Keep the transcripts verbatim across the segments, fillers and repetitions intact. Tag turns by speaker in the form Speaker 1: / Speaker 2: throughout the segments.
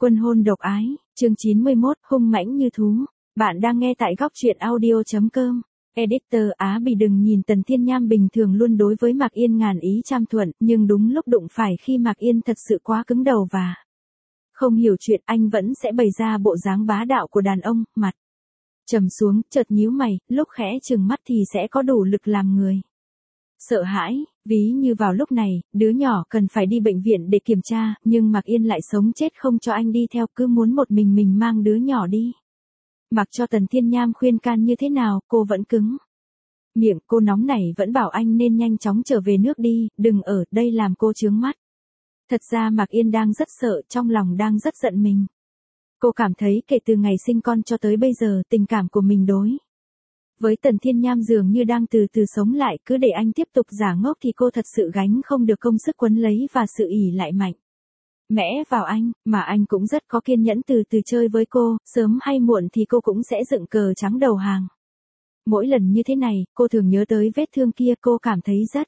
Speaker 1: Quân hôn độc ái, chương chín mươi mốt, hung mãnh như thú. Bạn đang nghe tại góc truyện audio chấm com. Editor Á Bì đừng nhìn Tần Thiên Nham bình thường luôn đối với Mạc Yên ngàn ý trăm thuận, nhưng đúng lúc đụng phải khi Mạc Yên thật sự quá cứng đầu và không hiểu chuyện, anh vẫn sẽ bày ra bộ dáng bá đạo của đàn ông, mặt trầm xuống, chợt nhíu mày, lúc khẽ trừng mắt thì sẽ có đủ lực làm người sợ hãi. Ví như vào lúc này, đứa nhỏ cần phải đi bệnh viện để kiểm tra, nhưng Mạc Yên lại sống chết không cho anh đi theo, cứ muốn một mình mình mang đứa nhỏ đi. Mặc cho Tần Thiên Nham khuyên can như thế nào, cô vẫn cứng miệng, cô nóng nảy vẫn bảo anh nên nhanh chóng trở về nước đi, đừng ở đây làm cô chướng mắt. Thật ra Mạc Yên đang rất sợ, trong lòng đang rất giận mình. Cô cảm thấy kể từ ngày sinh con cho tới bây giờ, tình cảm của mình đối với Tần Thiên Nham dường như đang từ từ sống lại, cứ để anh tiếp tục giả ngốc thì cô thật sự gánh không được công sức quấn lấy và sự ỉ lại mạnh mẽ vào anh, mà anh cũng rất có kiên nhẫn từ từ chơi với cô, sớm hay muộn thì cô cũng sẽ dựng cờ trắng đầu hàng. Mỗi lần như thế này, cô thường nhớ tới vết thương kia, cô cảm thấy rất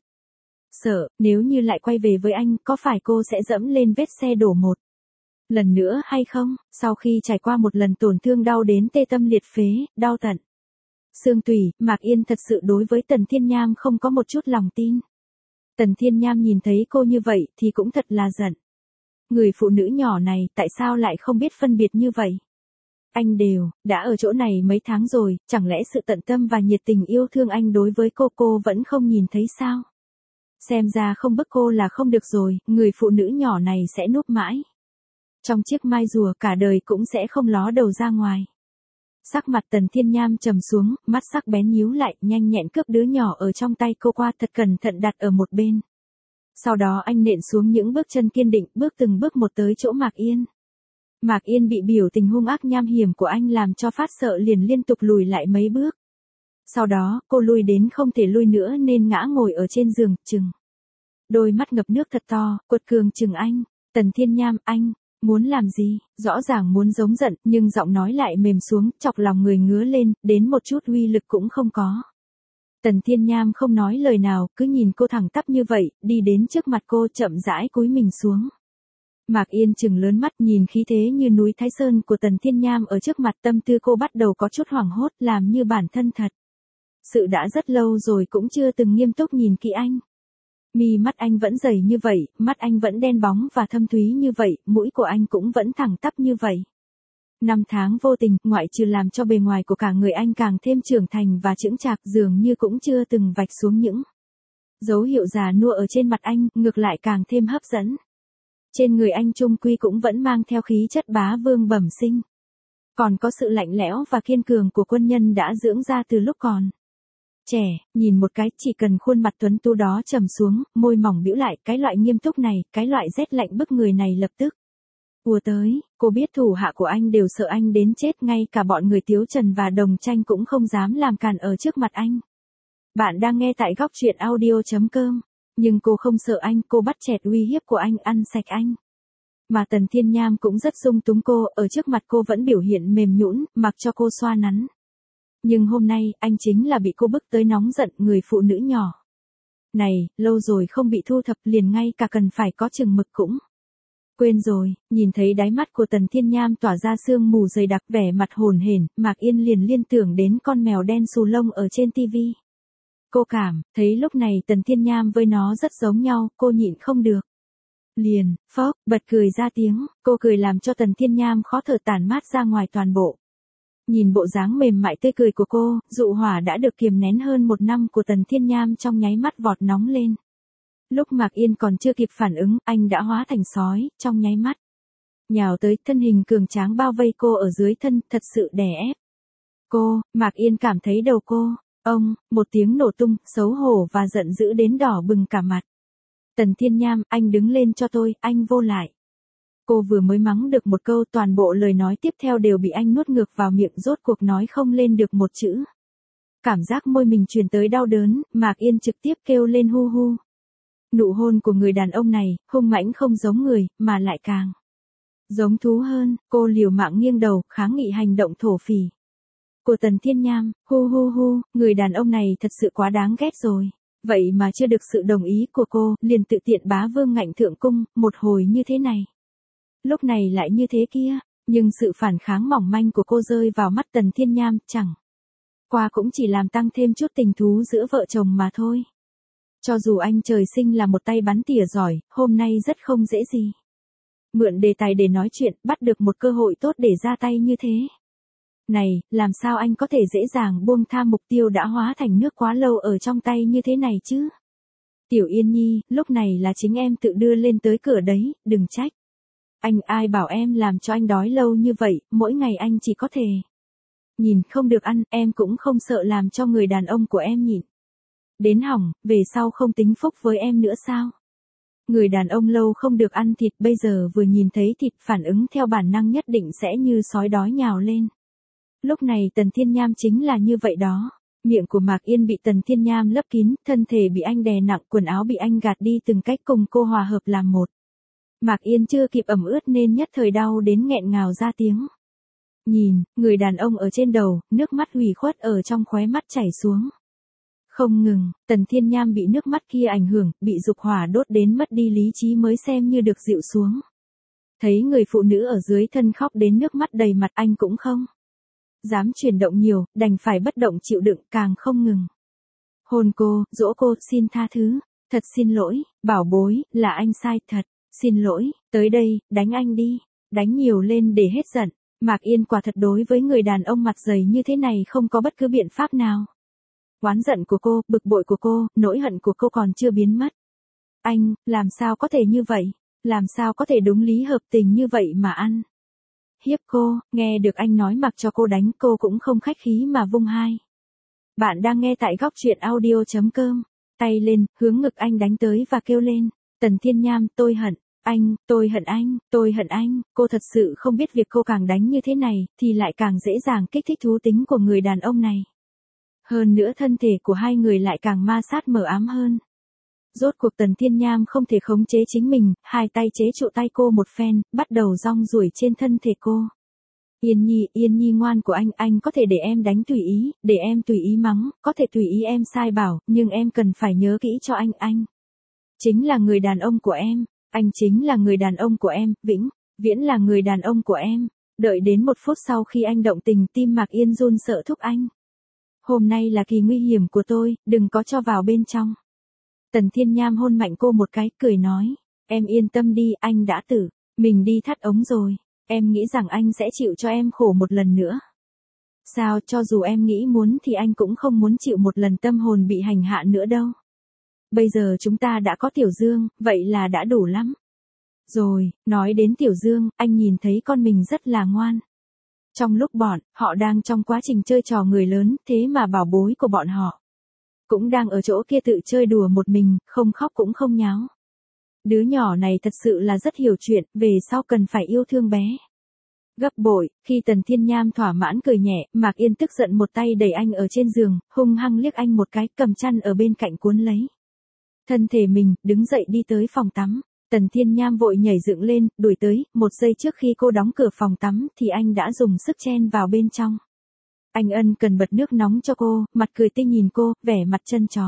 Speaker 1: sợ, nếu như lại quay về với anh, có phải cô sẽ dẫm lên vết xe đổ một lần nữa hay không? Sau khi trải qua một lần tổn thương đau đến tê tâm liệt phế, đau tận xương tủy, Mạc Yên thật sự đối với Tần Thiên Nham không có một chút lòng tin. Tần Thiên Nham nhìn thấy cô như vậy thì cũng thật là giận. Người phụ nữ nhỏ này tại sao lại không biết phân biệt như vậy? Anh đều, đã ở chỗ này mấy tháng rồi, chẳng lẽ sự tận tâm và nhiệt tình yêu thương anh đối với cô cô vẫn không nhìn thấy sao? Xem ra không bức cô là không được rồi, người phụ nữ nhỏ này sẽ núp mãi trong chiếc mai rùa, cả đời cũng sẽ không ló đầu ra ngoài. Sắc mặt Tần Thiên Nham trầm xuống, mắt sắc bén nhíu lại, nhanh nhẹn cướp đứa nhỏ ở trong tay cô qua, thật cẩn thận đặt ở một bên. Sau đó anh nện xuống những bước chân kiên định, bước từng bước một tới chỗ Mạc Yên. Mạc Yên bị biểu tình hung ác nham hiểm của anh làm cho phát sợ, liền liên tục lùi lại mấy bước. Sau đó, cô lùi đến không thể lùi nữa nên ngã ngồi ở trên giường, chừng đôi mắt ngập nước thật to, quật cường chừng anh. Tần Thiên Nham, anh muốn làm gì? Rõ ràng muốn giống giận, nhưng giọng nói lại mềm xuống, chọc lòng người ngứa lên, đến một chút uy lực cũng không có. Tần Thiên Nham không nói lời nào, cứ nhìn cô thẳng tắp như vậy, đi đến trước mặt cô, chậm rãi cúi mình xuống. Mạc Yên chừng lớn mắt nhìn khí thế như núi Thái Sơn của Tần Thiên Nham ở trước mặt, tâm tư cô bắt đầu có chút hoảng hốt, làm như bản thân thật sự đã rất lâu rồi cũng chưa từng nghiêm túc nhìn kỹ anh. Mi mắt anh vẫn dày như vậy, mắt anh vẫn đen bóng và thâm thúy như vậy, mũi của anh cũng vẫn thẳng tắp như vậy. Năm tháng vô tình, ngoại trừ làm cho bề ngoài của cả người anh càng thêm trưởng thành và chững chạc, dường như cũng chưa từng vạch xuống những dấu hiệu già nua ở trên mặt anh, ngược lại càng thêm hấp dẫn. Trên người anh chung quy cũng vẫn mang theo khí chất bá vương bẩm sinh. Còn có sự lạnh lẽo và kiên cường của quân nhân đã dưỡng ra từ lúc còn trẻ, nhìn một cái, chỉ cần khuôn mặt tuấn tú đó trầm xuống, môi mỏng bĩu lại, cái loại nghiêm túc này, cái loại rét lạnh bức người này lập tức ùa tới. Cô biết thủ hạ của anh đều sợ anh đến chết, ngay cả bọn người Tiếu Trần và Đồng Tranh cũng không dám làm càn ở trước mặt anh. Bạn đang nghe tại góc truyện audio chấm com. Nhưng cô không sợ anh, cô bắt chẹt uy hiếp của anh, ăn sạch anh. Mà Tần Thiên Nham cũng rất dung túng cô, ở trước mặt cô vẫn biểu hiện mềm nhũn, mặc cho cô xoa nắn. Nhưng hôm nay, anh chính là bị cô bức tới nóng giận, người phụ nữ nhỏ này, lâu rồi không bị thu thập, liền ngay cả cần phải có chừng mực cũng quên rồi. Nhìn thấy đáy mắt của Tần Thiên Nham tỏa ra sương mù dày đặc, vẻ mặt hồn hển, Mạc Yên liền liên tưởng đến con mèo đen xù lông ở trên tivi. Cô cảm thấy lúc này Tần Thiên Nham với nó rất giống nhau, cô nhịn không được. Liền, phốc, bật cười ra tiếng, cô cười làm cho Tần Thiên Nham khó thở, tản mát ra ngoài toàn bộ. Nhìn bộ dáng mềm mại tươi cười của cô, dụ hỏa đã được kiềm nén hơn một năm của Tần Thiên Nham trong nháy mắt vọt nóng lên. Lúc Mạc Yên còn chưa kịp phản ứng, anh đã hóa thành sói, trong nháy mắt nhào tới, thân hình cường tráng bao vây cô ở dưới thân, thật sự đè ép cô. Mạc Yên cảm thấy đầu cô, ông, một tiếng nổ tung, xấu hổ và giận dữ đến đỏ bừng cả mặt. Tần Thiên Nham, anh đứng lên cho tôi, anh vô lại. Cô vừa mới mắng được một câu, toàn bộ lời nói tiếp theo đều bị anh nuốt ngược vào miệng, rốt cuộc nói không lên được một chữ. Cảm giác môi mình truyền tới đau đớn, Mạc Yên trực tiếp kêu lên hu hu. Nụ hôn của người đàn ông này, hung mãnh không giống người, mà lại càng giống thú hơn. Cô liều mạng nghiêng đầu, kháng nghị hành động thổ phỉ của Tần Thiên Nham. Hu hu hu, người đàn ông này thật sự quá đáng ghét rồi. Vậy mà chưa được sự đồng ý của cô, liền tự tiện bá vương ngạnh thượng cung, một hồi như thế này. lúc này lại như thế kia, nhưng sự phản kháng mỏng manh của cô rơi vào mắt Tần Thiên Nham chẳng qua cũng chỉ làm tăng thêm chút tình thú giữa vợ chồng mà thôi. Cho dù anh trời sinh là một tay bắn tỉa giỏi, hôm nay rất không dễ gì. Mượn đề tài để nói chuyện, bắt được một cơ hội tốt để ra tay như thế. Này, làm sao anh có thể dễ dàng buông tha mục tiêu đã hóa thành nước quá lâu ở trong tay như thế này chứ? Tiểu Yên Nhi, lúc này là chính em tự đưa lên tới cửa đấy, đừng trách. Anh ai bảo em làm cho anh đói lâu như vậy, mỗi ngày anh chỉ có thể nhìn không được ăn, em cũng không sợ làm cho người đàn ông của em nhịn đến hỏng, về sau không tính phúc với em nữa sao? Người đàn ông lâu không được ăn thịt bây giờ vừa nhìn thấy thịt phản ứng theo bản năng nhất định sẽ như sói đói nhào lên. Lúc này Tần Thiên Nham chính là như vậy đó. Miệng của Mạc Yên bị Tần Thiên Nham lấp kín, thân thể bị anh đè nặng, quần áo bị anh gạt đi từng cách cùng cô hòa hợp làm một. Mạc Yên chưa kịp ẩm ướt nên nhất thời đau đến nghẹn ngào ra tiếng. Nhìn, người đàn ông ở trên đầu, nước mắt hủy khuất ở trong khóe mắt chảy xuống. Không ngừng, Tần Thiên Nham bị nước mắt kia ảnh hưởng, bị dục hỏa đốt đến mất đi lý trí mới xem như được dịu xuống. Thấy người phụ nữ ở dưới thân khóc đến nước mắt đầy mặt anh cũng không dám chuyển động nhiều, đành phải bất động chịu đựng càng không ngừng. Hôn cô, dỗ cô, xin tha thứ, thật xin lỗi, bảo bối, là anh sai thật, xin lỗi, tới đây, đánh anh đi, đánh nhiều lên để hết giận. Mạc Yên quả thật đối với người đàn ông mặt dày như thế này không có bất cứ biện pháp nào. Oán giận của cô, bực bội của cô, nỗi hận của cô còn chưa biến mất. Anh, làm sao có thể như vậy? Làm sao có thể đúng lý hợp tình như vậy mà ăn hiếp cô? Nghe được anh nói mặc cho cô đánh, cô cũng không khách khí mà vung hai. Bạn đang nghe tại góc truyện audio chấm com. Tay lên, hướng ngực anh đánh tới và kêu lên. Tần Thiên Nham, tôi hận anh, tôi hận anh, tôi hận anh. Cô thật sự không biết việc cô càng đánh như thế này, thì lại càng dễ dàng kích thích thú tính của người đàn ông này. Hơn nữa thân thể của hai người lại càng ma sát mờ ám hơn. Rốt cuộc Tần Thiên Nham không thể khống chế chính mình, hai tay chế trụ tay cô một phen, bắt đầu rong ruổi trên thân thể cô. Yên Nhi, Yên Nhi ngoan của anh, anh có thể để em đánh tùy ý, để em tùy ý mắng, có thể tùy ý em sai bảo, nhưng em cần phải nhớ kỹ cho anh, anh chính là người đàn ông của em, anh chính là người đàn ông của em, vĩnh viễn là người đàn ông của em. Đợi đến một phút sau khi anh động tình, tim Mạc Yên run sợ thúc anh. Hôm nay là kỳ nguy hiểm của tôi, đừng có cho vào bên trong. Tần Thiên Nham hôn mạnh cô một cái, cười nói, em yên tâm đi, anh đã tự mình đi thắt ống rồi, em nghĩ rằng anh sẽ chịu cho em khổ một lần nữa. Sao, cho dù em nghĩ muốn thì anh cũng không muốn chịu một lần tâm hồn bị hành hạ nữa đâu. Bây giờ chúng ta đã có Tiểu Dương, vậy là đã đủ lắm. Rồi, nói đến Tiểu Dương, anh nhìn thấy con mình rất là ngoan. Trong lúc bọn họ đang trong quá trình chơi trò người lớn, thế mà bảo bối của bọn họ cũng đang ở chỗ kia tự chơi đùa một mình, không khóc cũng không nháo. Đứa nhỏ này thật sự là rất hiểu chuyện, về sau cần phải yêu thương bé gấp bội. Khi Tần Thiên Nham thỏa mãn cười nhẹ, Mạc Yên tức giận một tay đẩy anh ở trên giường, hung hăng liếc anh một cái, cầm chăn ở bên cạnh cuốn lấy thân thể mình, đứng dậy đi tới phòng tắm. Tần Thiên Nham vội nhảy dựng lên, đuổi tới, một giây trước khi cô đóng cửa phòng tắm thì anh đã dùng sức chen vào bên trong. Anh ân cần bật nước nóng cho cô, mặt cười tươi nhìn cô, vẻ mặt chân chó.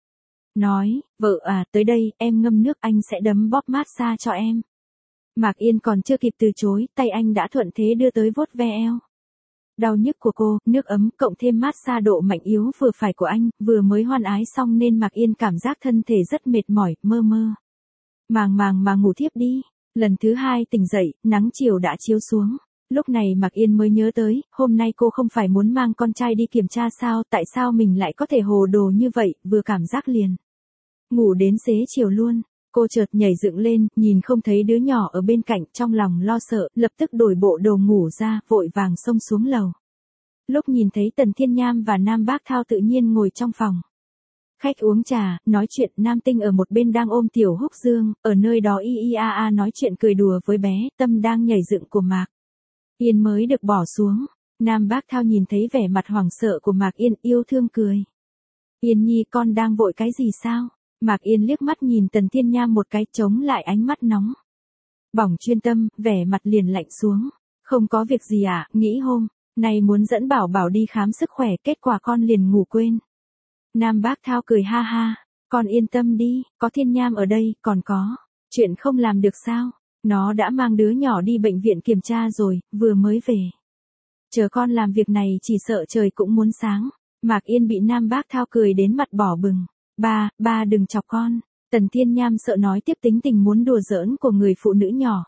Speaker 1: Nói, vợ à, tới đây, em ngâm nước, anh sẽ đấm bóp massage cho em. Mạc Yên còn chưa kịp từ chối, tay anh đã thuận thế đưa tới vuốt ve eo đau nhức của cô, nước ấm cộng thêm massage độ mạnh yếu vừa phải của anh, vừa mới hoan ái xong nên Mạc Yên cảm giác thân thể rất mệt mỏi, mơ mơ màng màng mà ngủ thiếp đi. Lần thứ hai tỉnh dậy, nắng chiều đã chiếu xuống. Lúc này Mạc Yên mới nhớ tới, hôm nay cô không phải muốn mang con trai đi kiểm tra sao, tại sao mình lại có thể hồ đồ như vậy, vừa cảm giác liền ngủ đến xế chiều luôn. Cô chợt nhảy dựng lên, nhìn không thấy đứa nhỏ ở bên cạnh, trong lòng lo sợ, lập tức đổi bộ đồ ngủ ra, vội vàng xông xuống lầu. Lúc nhìn thấy Tần Thiên Nham và Nam Bác Thao tự nhiên ngồi trong phòng khách uống trà, nói chuyện, Nam Tinh ở một bên đang ôm Tiểu Húc Dương, ở nơi đó y y a a nói chuyện cười đùa với bé, tâm đang nhảy dựng của Mạc Yên mới được bỏ xuống. Nam Bác Thao nhìn thấy vẻ mặt hoảng sợ của Mạc Yên, yêu thương cười. Yên Nhi, con đang vội cái gì sao? Mạc Yên liếc mắt nhìn Tần Thiên Nham một cái, chống lại ánh mắt nóng bỏng chuyên tâm, vẻ mặt liền lạnh xuống. Không có việc gì à, nghĩ hôm nay muốn dẫn Bảo Bảo đi khám sức khỏe, kết quả con liền ngủ quên. Nam Bác Thao cười ha ha, con yên tâm đi, có Thiên Nham ở đây, còn có chuyện không làm được sao? Nó đã mang đứa nhỏ đi bệnh viện kiểm tra rồi, vừa mới về. Chờ con làm việc này chỉ sợ trời cũng muốn sáng. Mạc Yên bị Nam Bác Thao cười đến mặt đỏ bừng. Ba, ba đừng chọc con. Tần Thiên Nham sợ nói tiếp tính tình muốn đùa giỡn của người phụ nữ nhỏ.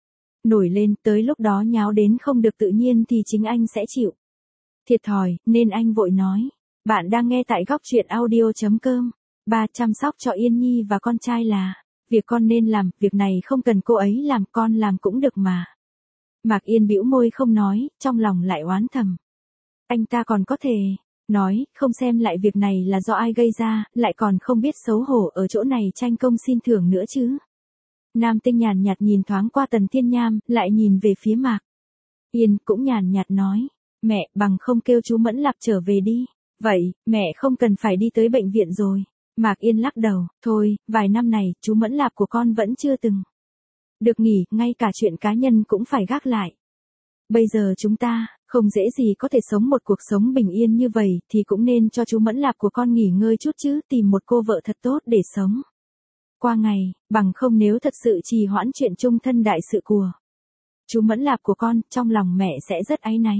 Speaker 1: Nổi lên, tới lúc đó nháo đến không được tự nhiên thì chính anh sẽ chịu. Thiệt thòi, nên anh vội nói. Bạn đang nghe tại góc truyện audio.com. Ba chăm sóc cho Yên Nhi và con trai là việc con nên làm, việc này không cần cô ấy làm, con làm cũng được mà. Mạc Yên bĩu môi không nói, trong lòng lại oán thầm. Anh ta còn có thể nói, không xem lại việc này là do ai gây ra, lại còn không biết xấu hổ ở chỗ này tranh công xin thưởng nữa chứ. Nam Tinh nhàn nhạt nhìn thoáng qua Tần Thiên Nham, lại nhìn về phía Mạc Yên, cũng nhàn nhạt nói. Mẹ, bằng không kêu chú Mẫn Lạp trở về đi. Vậy, mẹ không cần phải đi tới bệnh viện rồi. Mạc Yên lắc đầu, thôi, vài năm này, chú Mẫn Lạp của con vẫn chưa từng được nghỉ, ngay cả chuyện cá nhân cũng phải gác lại. Bây giờ chúng ta, không dễ gì có thể sống một cuộc sống bình yên như vậy, thì cũng nên cho chú Mẫn Lạp của con nghỉ ngơi chút chứ, tìm một cô vợ thật tốt để sống qua ngày, bằng không nếu thật sự trì hoãn chuyện chung thân đại sự của chú Mẫn Lạp của con, trong lòng mẹ sẽ rất áy náy.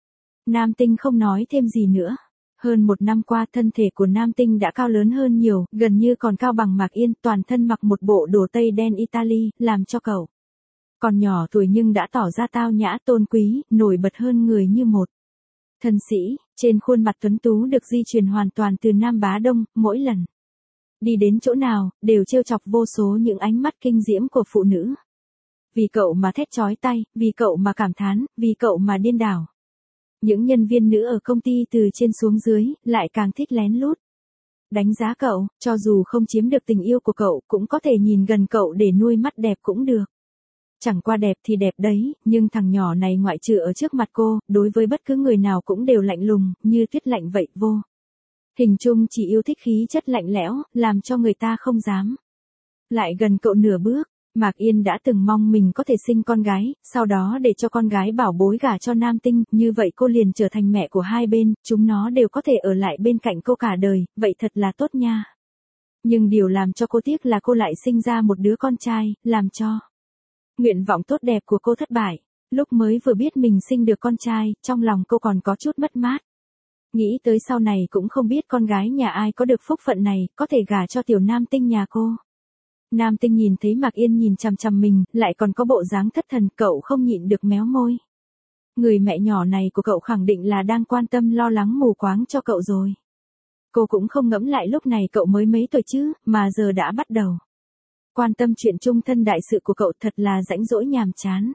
Speaker 1: Nam Tinh không nói thêm gì nữa. Hơn một năm qua thân thể của Nam Tinh đã cao lớn hơn nhiều, gần như còn cao bằng Mạc Yên, toàn thân mặc một bộ đồ tây đen Italy, làm cho cậu còn nhỏ tuổi nhưng đã tỏ ra tao nhã tôn quý, nổi bật hơn người như một thân sĩ, trên khuôn mặt tuấn tú được di truyền hoàn toàn từ Nam Bá Đông, mỗi lần đi đến chỗ nào, đều trêu chọc vô số những ánh mắt kinh diễm của phụ nữ. Vì cậu mà thét chói tai, vì cậu mà cảm thán, vì cậu mà điên đảo. Những nhân viên nữ ở công ty từ trên xuống dưới, lại càng thích lén lút đánh giá cậu, cho dù không chiếm được tình yêu của cậu, cũng có thể nhìn gần cậu để nuôi mắt đẹp cũng được. Chẳng qua đẹp thì đẹp đấy, nhưng thằng nhỏ này ngoại trừ ở trước mặt cô, đối với bất cứ người nào cũng đều lạnh lùng, như tuyết lạnh vậy vô. Hình chung chỉ yêu thích khí chất lạnh lẽo, làm cho người ta không dám lại gần cậu nửa bước. Mạc Yên đã từng mong mình có thể sinh con gái, sau đó để cho con gái bảo bối gả cho Nam Tinh, như vậy cô liền trở thành mẹ của hai bên, chúng nó đều có thể ở lại bên cạnh cô cả đời, vậy thật là tốt nha. Nhưng điều làm cho cô tiếc là cô lại sinh ra một đứa con trai, làm cho nguyện vọng tốt đẹp của cô thất bại. Lúc mới vừa biết mình sinh được con trai, trong lòng cô còn có chút mất mát. Nghĩ tới sau này cũng không biết con gái nhà ai có được phúc phận này, có thể gả cho tiểu Nam Tinh nhà cô. Nam Tinh nhìn thấy Mạc Yên nhìn chằm chằm mình, lại còn có bộ dáng thất thần, cậu không nhịn được méo môi. Người mẹ nhỏ này của cậu khẳng định là đang quan tâm lo lắng mù quáng cho cậu rồi. Cô cũng không ngẫm lại lúc này cậu mới mấy tuổi chứ, mà giờ đã bắt đầu quan tâm chuyện chung thân đại sự của cậu, thật là rãnh rỗi nhàm chán.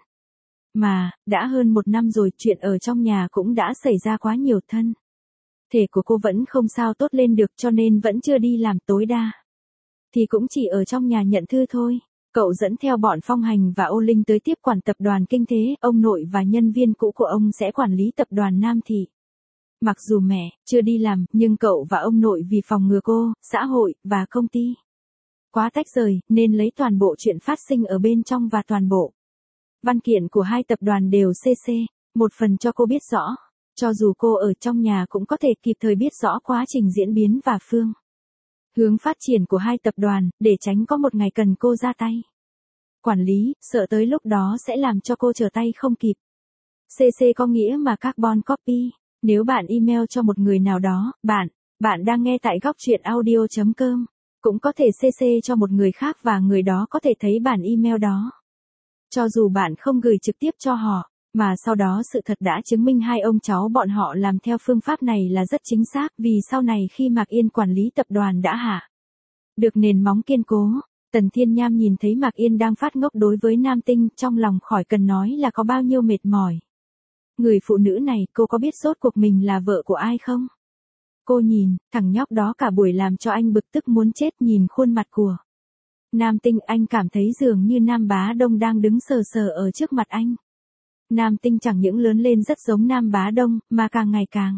Speaker 1: Mà, đã hơn một năm rồi, chuyện ở trong nhà cũng đã xảy ra quá nhiều, thân thể của cô vẫn không sao tốt lên được, cho nên vẫn chưa đi làm, tối đa thì cũng chỉ ở trong nhà nhận thư thôi. Cậu dẫn theo bọn Phong Hành và Ô Linh tới tiếp quản tập đoàn Kinh Thế, ông nội và nhân viên cũ của ông sẽ quản lý tập đoàn Nam Thị. Mặc dù mẹ chưa đi làm, nhưng cậu và ông nội vì phòng ngừa cô, xã hội và công ty quá tách rời, nên lấy toàn bộ chuyện phát sinh ở bên trong và toàn bộ văn kiện của hai tập đoàn đều xê xê, một phần cho cô biết rõ. Cho dù cô ở trong nhà cũng có thể kịp thời biết rõ quá trình diễn biến và phương hướng phát triển của hai tập đoàn, để tránh có một ngày cần cô ra tay quản lý, sợ tới lúc đó sẽ làm cho cô trở tay không kịp. xê xê có nghĩa mà carbon copy. Nếu bạn email cho một người nào đó, bạn, bạn đang nghe tại góc truyện audio.com, cũng có thể xê xê cho một người khác và người đó có thể thấy bản email đó. Cho dù bạn không gửi trực tiếp cho họ, mà sau đó sự thật đã chứng minh hai ông cháu bọn họ làm theo phương pháp này là rất chính xác, vì sau này khi Mạc Yên quản lý tập đoàn đã hạ được nền móng kiên cố, Tần Thiên Nham nhìn thấy Mạc Yên đang phát ngốc đối với Nam Tinh, trong lòng khỏi cần nói là có bao nhiêu mệt mỏi. Người phụ nữ này, cô có biết rốt cuộc mình là vợ của ai không? Cô nhìn, thằng nhóc đó cả buổi làm cho anh bực tức muốn chết, nhìn khuôn mặt của Nam Tinh, anh cảm thấy dường như Nam Bá Đông đang đứng sờ sờ ở trước mặt anh. Nam Tinh chẳng những lớn lên rất giống Nam Bá Đông, mà càng ngày càng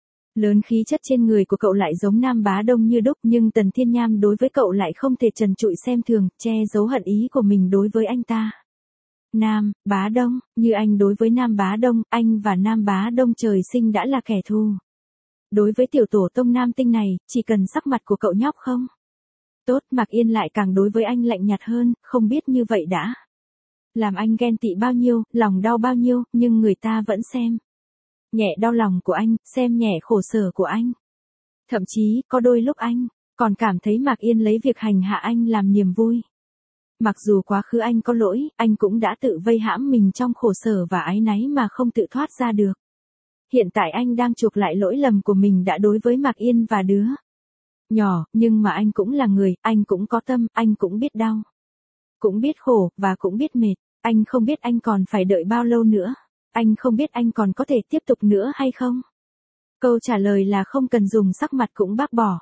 Speaker 1: lớn khí chất trên người của cậu lại giống Nam Bá Đông như đúc, nhưng Tần Thiên Nham đối với cậu lại không thể trần trụi xem thường, che giấu hận ý của mình đối với anh ta. Nam Bá Đông, như anh đối với Nam Bá Đông, anh và Nam Bá Đông trời sinh đã là kẻ thù. Đối với tiểu tổ tông Nam Tinh này, chỉ cần sắc mặt của cậu nhóc không tốt, Mạc Yên lại càng đối với anh lạnh nhạt hơn, không biết như vậy đã Làm anh ghen tị bao nhiêu, lòng đau bao nhiêu, nhưng người ta vẫn xem nhẹ đau lòng của anh, xem nhẹ khổ sở của anh. Thậm chí, có đôi lúc anh còn cảm thấy Mạc Yên lấy việc hành hạ anh làm niềm vui. Mặc dù quá khứ anh có lỗi, anh cũng đã tự vây hãm mình trong khổ sở và áy náy mà không tự thoát ra được. Hiện tại anh đang chuộc lại lỗi lầm của mình đã đối với Mạc Yên và đứa nhỏ, nhưng mà anh cũng là người, anh cũng có tâm, anh cũng biết đau. Cũng biết khổ, và cũng biết mệt. Anh không biết anh còn phải đợi bao lâu nữa. Anh không biết anh còn có thể tiếp tục nữa hay không. Câu trả lời là không cần dùng sắc mặt cũng bác bỏ.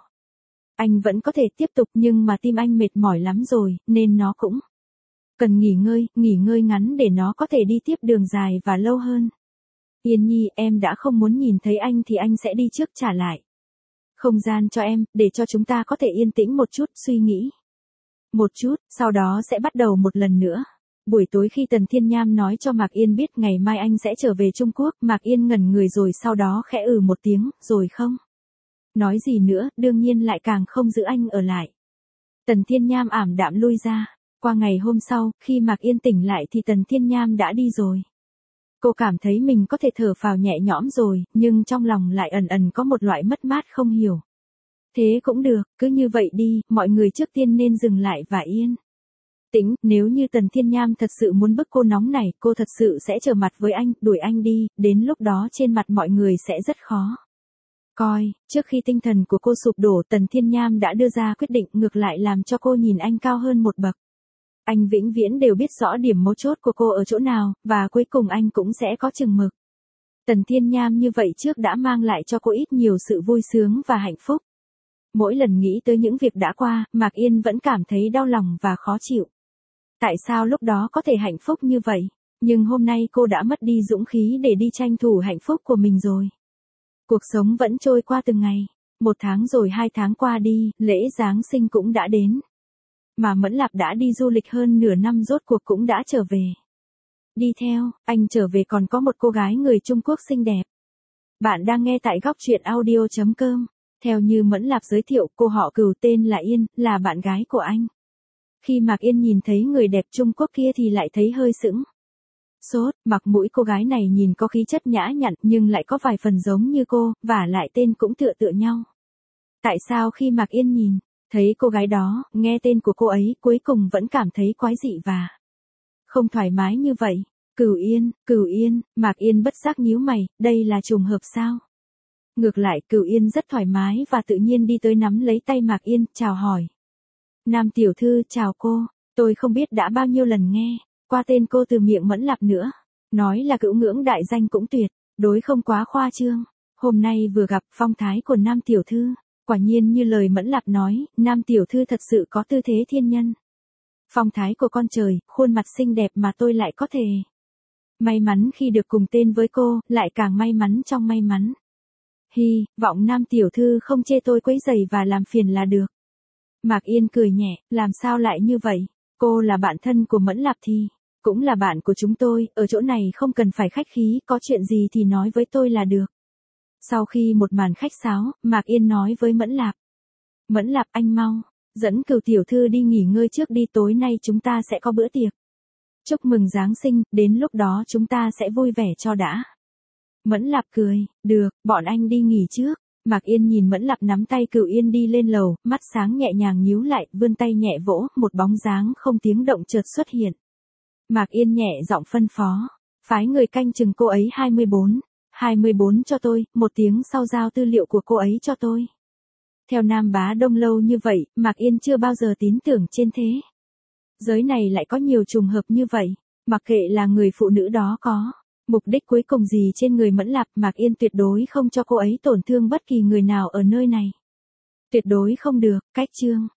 Speaker 1: Anh vẫn có thể tiếp tục nhưng mà tim anh mệt mỏi lắm rồi, nên nó cũng cần nghỉ ngơi, nghỉ ngơi ngắn để nó có thể đi tiếp đường dài và lâu hơn. Yên Nhi, em đã không muốn nhìn thấy anh thì anh sẽ đi trước trả lại không gian cho em, để cho chúng ta có thể yên tĩnh một chút, suy nghĩ một chút, sau đó sẽ bắt đầu một lần nữa. Buổi tối khi Tần Thiên Nham nói cho Mạc Yên biết ngày mai anh sẽ trở về Trung Quốc, Mạc Yên ngẩn người rồi sau đó khẽ ừ một tiếng, rồi không nói gì nữa, đương nhiên lại càng không giữ anh ở lại. Tần Thiên Nham ảm đạm lui ra. Qua ngày hôm sau, khi Mạc Yên tỉnh lại thì Tần Thiên Nham đã đi rồi. Cô cảm thấy mình có thể thở phào nhẹ nhõm rồi, nhưng trong lòng lại ẩn ẩn có một loại mất mát không hiểu. Thế cũng được, cứ như vậy đi, mọi người trước tiên nên dừng lại và yên tĩnh. Nếu như Tần Thiên Nham thật sự muốn bức cô nóng này, cô thật sự sẽ trở mặt với anh, đuổi anh đi, đến lúc đó trên mặt mọi người sẽ rất khó coi. Trước khi tinh thần của cô sụp đổ, Tần Thiên Nham đã đưa ra quyết định, ngược lại làm cho cô nhìn anh cao hơn một bậc. Anh vĩnh viễn đều biết rõ điểm mấu chốt của cô ở chỗ nào, và cuối cùng anh cũng sẽ có chừng mực. Tần Thiên Nham như vậy trước đã mang lại cho cô ít nhiều sự vui sướng và hạnh phúc. Mỗi lần nghĩ tới những việc đã qua, Mạc Yên vẫn cảm thấy đau lòng và khó chịu. Tại sao lúc đó có thể hạnh phúc như vậy? Nhưng hôm nay cô đã mất đi dũng khí để đi tranh thủ hạnh phúc của mình rồi. Cuộc sống vẫn trôi qua từng ngày. Một tháng rồi hai tháng qua đi, lễ Giáng sinh cũng đã đến. Mà Mẫn Lạp đã đi du lịch hơn nửa năm rốt cuộc cũng đã trở về. Đi theo, anh trở về còn có một cô gái người Trung Quốc xinh đẹp. Bạn đang nghe tại góc truyện audio chấm com. Theo như Mẫn Lạp giới thiệu, cô họ Cừu tên là Yên, là bạn gái của anh. Khi Mạc Yên nhìn thấy người đẹp Trung Quốc kia thì lại thấy hơi sững sốt, mặt mũi cô gái này nhìn có khí chất nhã nhặn nhưng lại có vài phần giống như cô, và lại tên cũng tựa tựa nhau. Tại sao khi Mạc Yên nhìn thấy cô gái đó, nghe tên của cô ấy, cuối cùng vẫn cảm thấy quái dị và không thoải mái như vậy? Cừu Yên, Cừu Yên, Mạc Yên bất giác nhíu mày, đây là trùng hợp sao? Ngược lại, Cừu Yên rất thoải mái và tự nhiên đi tới nắm lấy tay Mạc Yên, chào hỏi. Nam tiểu thư, chào cô, tôi không biết đã bao nhiêu lần nghe qua tên cô từ miệng Mẫn Lạp nữa. Nói là cữu ngưỡng đại danh cũng tuyệt, đối không quá khoa trương. Hôm nay vừa gặp phong thái của Nam tiểu thư, quả nhiên như lời Mẫn Lạp nói, Nam tiểu thư thật sự có tư thế thiên nhân. Phong thái của con trời, khuôn mặt xinh đẹp mà tôi lại có thể may mắn khi được cùng tên với cô, lại càng may mắn trong may mắn. Hy vọng Nam tiểu thư không chê tôi quấy rầy và làm phiền là được. Mạc Yên cười nhẹ, làm sao lại như vậy? Cô là bạn thân của Mẫn Lạp thì cũng là bạn của chúng tôi, ở chỗ này không cần phải khách khí, có chuyện gì thì nói với tôi là được. Sau khi một màn khách sáo, Mạc Yên nói với Mẫn Lạp. Mẫn Lạp, anh mau dẫn Cừu tiểu thư đi nghỉ ngơi trước đi, tối nay chúng ta sẽ có bữa tiệc chúc mừng Giáng sinh, đến lúc đó chúng ta sẽ vui vẻ cho đã. Mẫn Lạp cười, được, bọn anh đi nghỉ trước. Mạc Yên nhìn Mẫn Lạp nắm tay Cừu Yên đi lên lầu, mắt sáng nhẹ nhàng nhíu lại, vươn tay nhẹ vỗ, một bóng dáng không tiếng động chợt xuất hiện. Mạc Yên nhẹ giọng phân phó, phái người canh chừng cô ấy hai mươi bốn, hai mươi bốn cho tôi, một tiếng sau giao tư liệu của cô ấy cho tôi. Theo Nam Bá Đông lâu như vậy, Mạc Yên chưa bao giờ tin tưởng trên thế giới này lại có nhiều trùng hợp như vậy. Mặc kệ là người phụ nữ đó có mục đích cuối cùng gì trên người Mẫn Lạp, Mạc Yên tuyệt đối không cho cô ấy tổn thương bất kỳ người nào ở nơi này. Tuyệt đối không được. Cách chương